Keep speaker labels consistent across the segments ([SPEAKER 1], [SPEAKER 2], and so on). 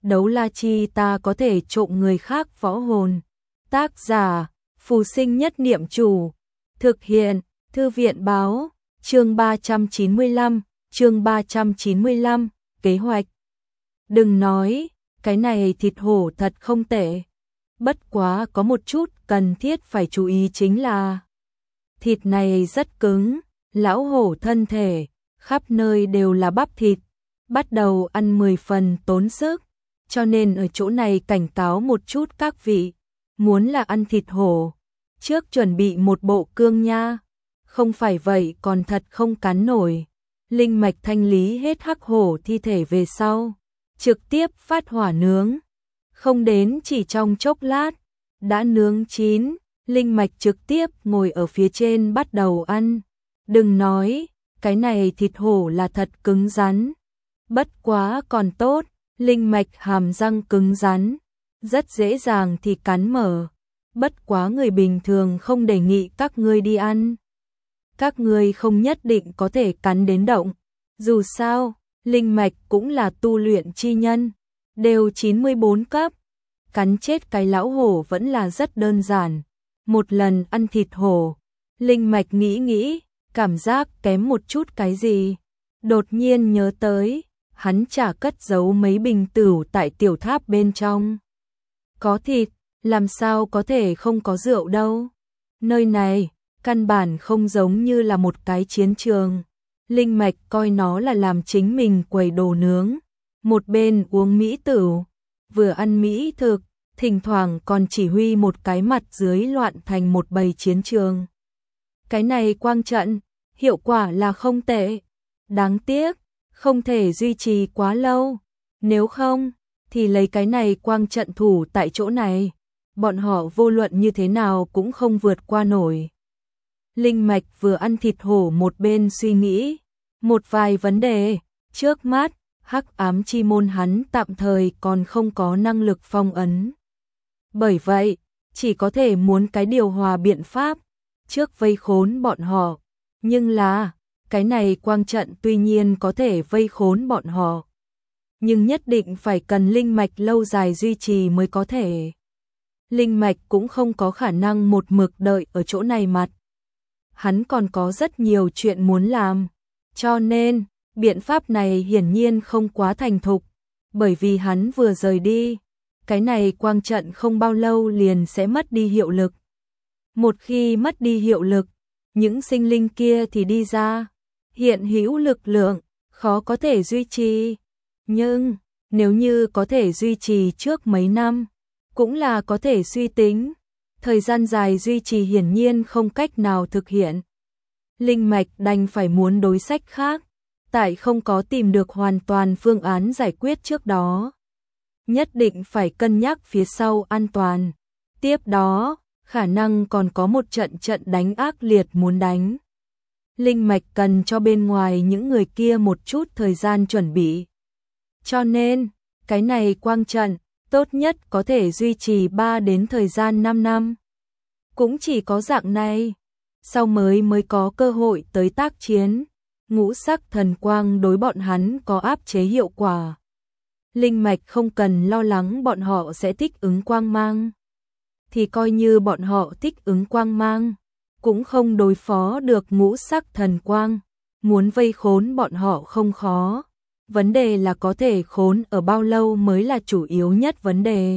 [SPEAKER 1] đấu la chi ta có thể trộm người khác võ hồn. Tác giả, Phù Sinh Nhất Niệm Chủ. Thực hiện, Thư viện báo, chương 395, kế hoạch. Đừng nói, cái này thịt hổ thật không tệ. Bất quá có một chút cần thiết phải chú ý chính là thịt này rất cứng, lão hổ thân thể, khắp nơi đều là bắp thịt, bắt đầu ăn 10 phần tốn sức, cho nên ở chỗ này cảnh cáo một chút các vị, muốn là ăn thịt hổ, trước chuẩn bị một bộ cương nha, không phải vậy còn thật không cắn nổi. Linh mạch thanh lý hết hắc hổ thi thể về sau, trực tiếp phát hỏa nướng, không đến chỉ trong chốc lát, đã nướng chín, linh mạch trực tiếp ngồi ở phía trên bắt đầu ăn. Đừng nói, cái này thịt hổ là thật cứng rắn. Bất quá còn tốt, linh mạch hàm răng cứng rắn, rất dễ dàng thì cắn mở. Bất quá người bình thường không đề nghị các ngươi đi ăn. Các ngươi không nhất định có thể cắn đến động. Dù sao, linh mạch cũng là tu luyện chi nhân, đều 94 cấp. Cắn chết cái lão hổ vẫn là rất đơn giản. Một lần ăn thịt hổ, linh mạch nghĩ, cảm giác kém một chút cái gì. Đột nhiên nhớ tới, hắn chả cất giấu mấy bình tửu tại tiểu tháp bên trong. Có thịt, làm sao có thể không có rượu đâu. Nơi này, căn bản không giống như là một cái chiến trường. Linh mạch coi nó là làm chính mình quầy đồ nướng. Một bên uống mỹ tửu, vừa ăn mỹ thực, thỉnh thoảng còn chỉ huy một cái mặt dưới loạn thành một bầy chiến trường. Cái này quang trận, hiệu quả là không tệ. Đáng tiếc, không thể duy trì quá lâu. Nếu không, thì lấy cái này quang trận thủ tại chỗ này, bọn họ vô luận như thế nào cũng không vượt qua nổi. Linh mạch vừa ăn thịt hổ một bên suy nghĩ một vài vấn đề. Trước mắt, hắc ám chi môn hắn tạm thời còn không có năng lực phong ấn. Bởi vậy, chỉ có thể muốn cái điều hòa biện pháp, trước vây khốn bọn họ. Nhưng là, cái này quang trận tuy nhiên có thể vây khốn bọn họ, nhưng nhất định phải cần linh mạch lâu dài duy trì mới có thể. Linh mạch cũng không có khả năng một mực đợi ở chỗ này mặt. Hắn còn có rất nhiều chuyện muốn làm, cho nên biện pháp này hiển nhiên không quá thành thục, bởi vì hắn vừa rời đi, cái này quang trận không bao lâu liền sẽ mất đi hiệu lực. Một khi mất đi hiệu lực, những sinh linh kia thì đi ra, hiện hữu lực lượng, khó có thể duy trì. Nhưng, nếu như có thể duy trì trước mấy năm, cũng là có thể suy tính. Thời gian dài duy trì hiển nhiên không cách nào thực hiện. Linh mạch đành phải muốn đối sách khác, tại không có tìm được hoàn toàn phương án giải quyết trước đó. Nhất định phải cân nhắc phía sau an toàn. Tiếp đó, khả năng còn có một trận đánh ác liệt muốn đánh. Linh mạch cần cho bên ngoài những người kia một chút thời gian chuẩn bị. Cho nên, cái này quang trận, tốt nhất có thể duy trì 3 đến thời gian 5 năm. Cũng chỉ có dạng này, sau mới có cơ hội tới tác chiến. Ngũ sắc thần quang đối bọn hắn có áp chế hiệu quả. Linh mạch không cần lo lắng bọn họ sẽ thích ứng quang mang. Thì coi như bọn họ thích ứng quang mang, cũng không đối phó được ngũ sắc thần quang. Muốn vây khốn bọn họ không khó. Vấn đề là có thể khốn ở bao lâu mới là chủ yếu nhất vấn đề.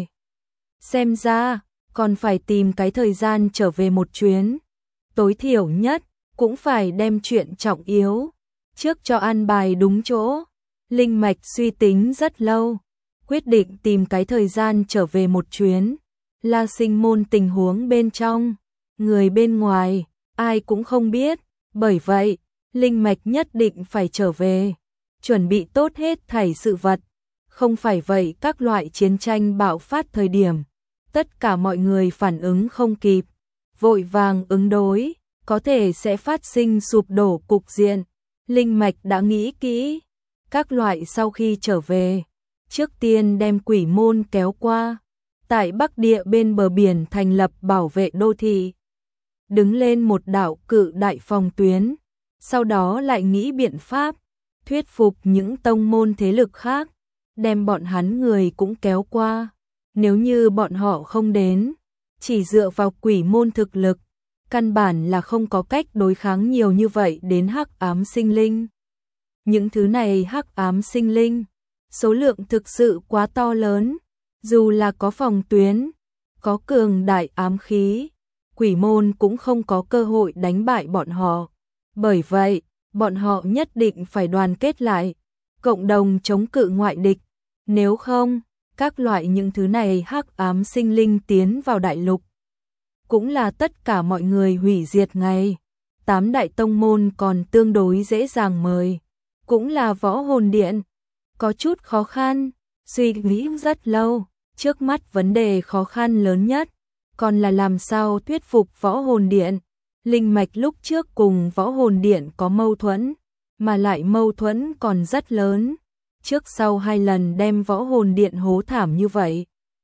[SPEAKER 1] Xem ra, còn phải tìm cái thời gian trở về một chuyến. Tối thiểu nhất, cũng phải đem chuyện trọng yếu trước cho an bài đúng chỗ. Linh mạch suy tính rất lâu, quyết định tìm cái thời gian trở về một chuyến. La Sinh môn tình huống bên trong, người bên ngoài, ai cũng không biết. Bởi vậy, linh mạch nhất định phải trở về, chuẩn bị tốt hết thảy sự vật. Không phải vậy các loại chiến tranh bạo phát thời điểm, tất cả mọi người phản ứng không kịp, vội vàng ứng đối, có thể sẽ phát sinh sụp đổ cục diện. Linh mạch đã nghĩ kỹ, các loại sau khi trở về, trước tiên đem quỷ môn kéo qua, tại Bắc Địa bên bờ biển thành lập bảo vệ đô thị, đứng lên một đạo cự đại phòng tuyến, sau đó lại nghĩ biện pháp thuyết phục những tông môn thế lực khác, đem bọn hắn người cũng kéo qua. Nếu như bọn họ không đến, chỉ dựa vào quỷ môn thực lực, căn bản là không có cách đối kháng nhiều như vậy đến hắc ám sinh linh. Những thứ này hắc ám sinh linh, số lượng thực sự quá to lớn, dù là có phòng tuyến, có cường đại ám khí, quỷ môn cũng không có cơ hội đánh bại bọn họ. Bởi vậy, bọn họ nhất định phải đoàn kết lại, cộng đồng chống cự ngoại địch. Nếu không, các loại những thứ này hắc ám sinh linh tiến vào đại lục, cũng là tất cả mọi người hủy diệt ngay. 8 đại tông môn còn tương đối dễ dàng mời, cũng là Võ Hồn Điện. Có chút khó khăn, suy nghĩ rất lâu, trước mắt vấn đề khó khăn lớn nhất, còn là làm sao thuyết phục Võ Hồn Điện. Linh mạch lúc trước cùng Võ Hồn Điện có mâu thuẫn, mà lại mâu thuẫn còn rất lớn. Trước sau 2 lần đem Võ Hồn Điện hố thảm như vậy.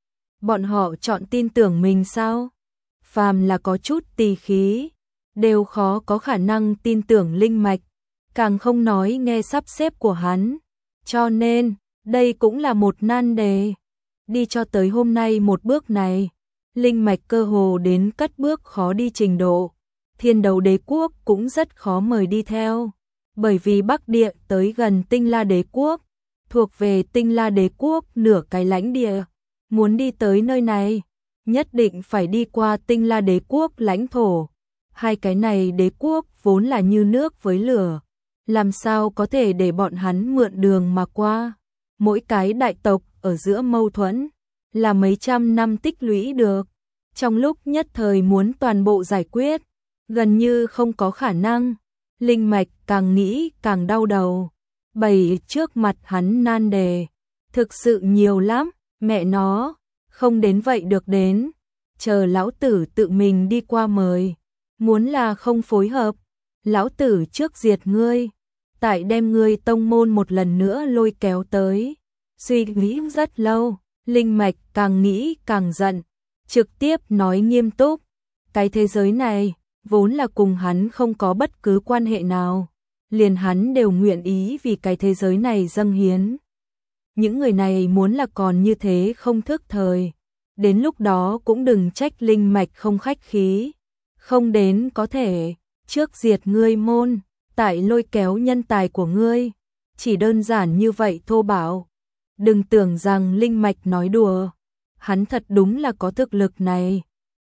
[SPEAKER 1] Bọn họ chọn tin tưởng mình sao? Phàm là có chút tỳ khí, đều khó có khả năng tin tưởng linh mạch, càng không nói nghe sắp xếp của hắn. Cho nên, đây cũng là một nan đề. Đi cho tới hôm nay một bước này, linh mạch cơ hồ đến cất bước khó đi trình độ. Thiên Đấu Đế Quốc cũng rất khó mời đi theo, bởi vì Bắc Địa tới gần Tinh La Đế Quốc, thuộc về Tinh La Đế Quốc nửa cái lãnh địa. Muốn đi tới nơi này, nhất định phải đi qua Tinh La Đế Quốc lãnh thổ. Hai cái này đế quốc vốn là như nước với lửa, làm sao có thể để bọn hắn mượn đường mà qua. Mỗi cái đại tộc ở giữa mâu thuẫn là mấy trăm năm tích lũy được, trong lúc nhất thời muốn toàn bộ giải quyết, gần như không có khả năng. Linh mạch càng nghĩ càng đau đầu, bày trước mặt hắn nan đề thực sự nhiều lắm. Mẹ nó, không đến vậy được đến, chờ lão tử tự mình đi qua mời. Muốn là không phối hợp, lão tử trước diệt ngươi, tại đem ngươi tông môn một lần nữa lôi kéo tới. Suy nghĩ rất lâu, linh mạch càng nghĩ càng giận, trực tiếp nói nghiêm túc, cái thế giới này vốn là cùng hắn không có bất cứ quan hệ nào, liền hắn đều nguyện ý vì cái thế giới này dâng hiến. Những người này muốn là còn như thế không thức thời, đến lúc đó cũng đừng trách linh mạch không khách khí. Không đến có thể trước diệt ngươi môn, tại lôi kéo nhân tài của ngươi, chỉ đơn giản như vậy thô bạo. Đừng tưởng rằng linh mạch nói đùa, hắn thật đúng là có thực lực này.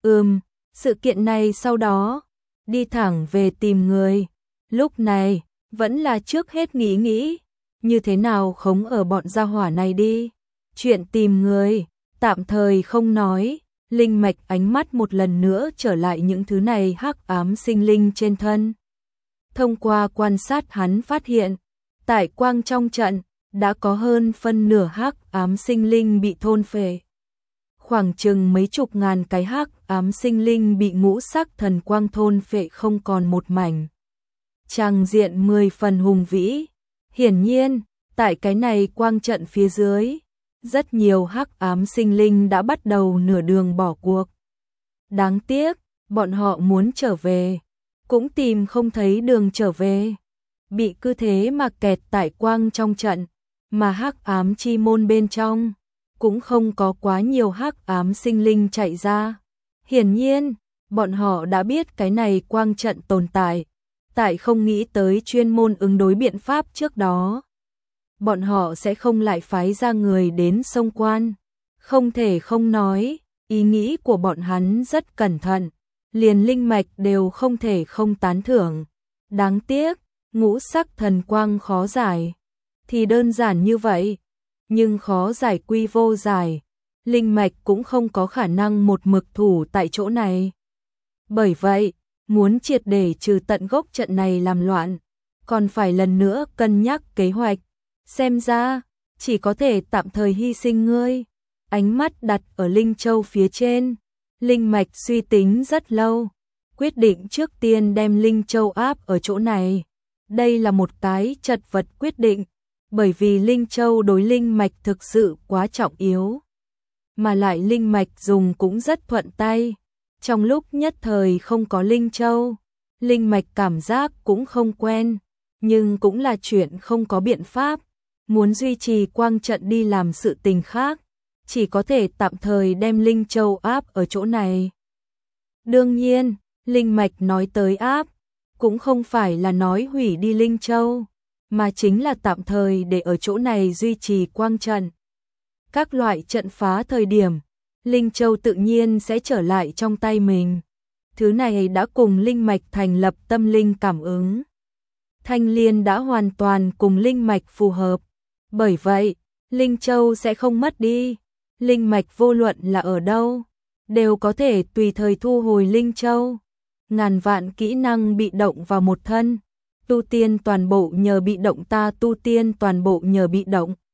[SPEAKER 1] Sự kiện này sau đó đi thẳng về tìm người. Lúc này vẫn là trước hết nghĩ như thế nào khống ở bọn gia hỏa này đi. Chuyện tìm người tạm thời không nói. Linh mạch ánh mắt một lần nữa trở lại những thứ này hắc ám sinh linh trên thân. Thông qua quan sát hắn phát hiện, tại quang trong trận đã có hơn phân nửa hắc ám sinh linh bị thôn phệ. Khoảng chừng mấy chục ngàn cái hắc ám sinh linh bị ngũ sắc thần quang thôn phệ không còn một mảnh. Tràng diện 10 phần hùng vĩ. Hiển nhiên, tại cái này quang trận phía dưới, rất nhiều hắc ám sinh linh đã bắt đầu nửa đường bỏ cuộc. Đáng tiếc, bọn họ muốn trở về, cũng tìm không thấy đường trở về. Bị cứ thế mà kẹt tại quang trong trận, mà hắc ám chi môn bên trong, cũng không có quá nhiều hắc ám sinh linh chạy ra. Hiển nhiên, bọn họ đã biết cái này quang trận tồn tại, tại không nghĩ tới chuyên môn ứng đối biện pháp trước đó. Bọn họ sẽ không lại phái ra người đến xông quan. Không thể không nói, ý nghĩ của bọn hắn rất cẩn thận, liền linh mạch đều không thể không tán thưởng. Đáng tiếc, ngũ sắc thần quang khó giải, thì đơn giản như vậy, nhưng khó giải quy vô giải, linh mạch cũng không có khả năng một mực thủ tại chỗ này. Bởi vậy, muốn triệt để trừ tận gốc trận này làm loạn, còn phải lần nữa cân nhắc kế hoạch. Xem ra, chỉ có thể tạm thời hy sinh ngươi. Ánh mắt đặt ở Linh Châu phía trên, linh mạch suy tính rất lâu, quyết định trước tiên đem Linh Châu áp ở chỗ này. Đây là một cái chật vật quyết định, bởi vì Linh Châu đối linh mạch thực sự quá trọng yếu, mà lại linh mạch dùng cũng rất thuận tay. Trong lúc nhất thời không có Linh Châu, linh mạch cảm giác cũng không quen, nhưng cũng là chuyện không có biện pháp. muốn duy trì quang trận đi làm sự tình khác, chỉ có thể tạm thời đem Linh Châu áp ở chỗ này. Đương nhiên, Linh Mạch nói tới áp, cũng không phải là nói hủy đi Linh Châu, mà chính là tạm thời để ở chỗ này duy trì quang trận. Các loại trận phá thời điểm, Linh Châu tự nhiên sẽ trở lại trong tay mình. Thứ này đã cùng Linh Mạch thành lập tâm linh cảm ứng. Thanh Liên đã hoàn toàn cùng Linh Mạch phù hợp. Bởi vậy, Linh Châu sẽ không mất đi. Linh Mạch vô luận là ở đâu, đều có thể tùy thời thu hồi Linh Châu. Ngàn vạn kỹ năng bị động vào một thân. Tu tiên toàn bộ nhờ bị động, ta tu tiên toàn bộ nhờ bị động.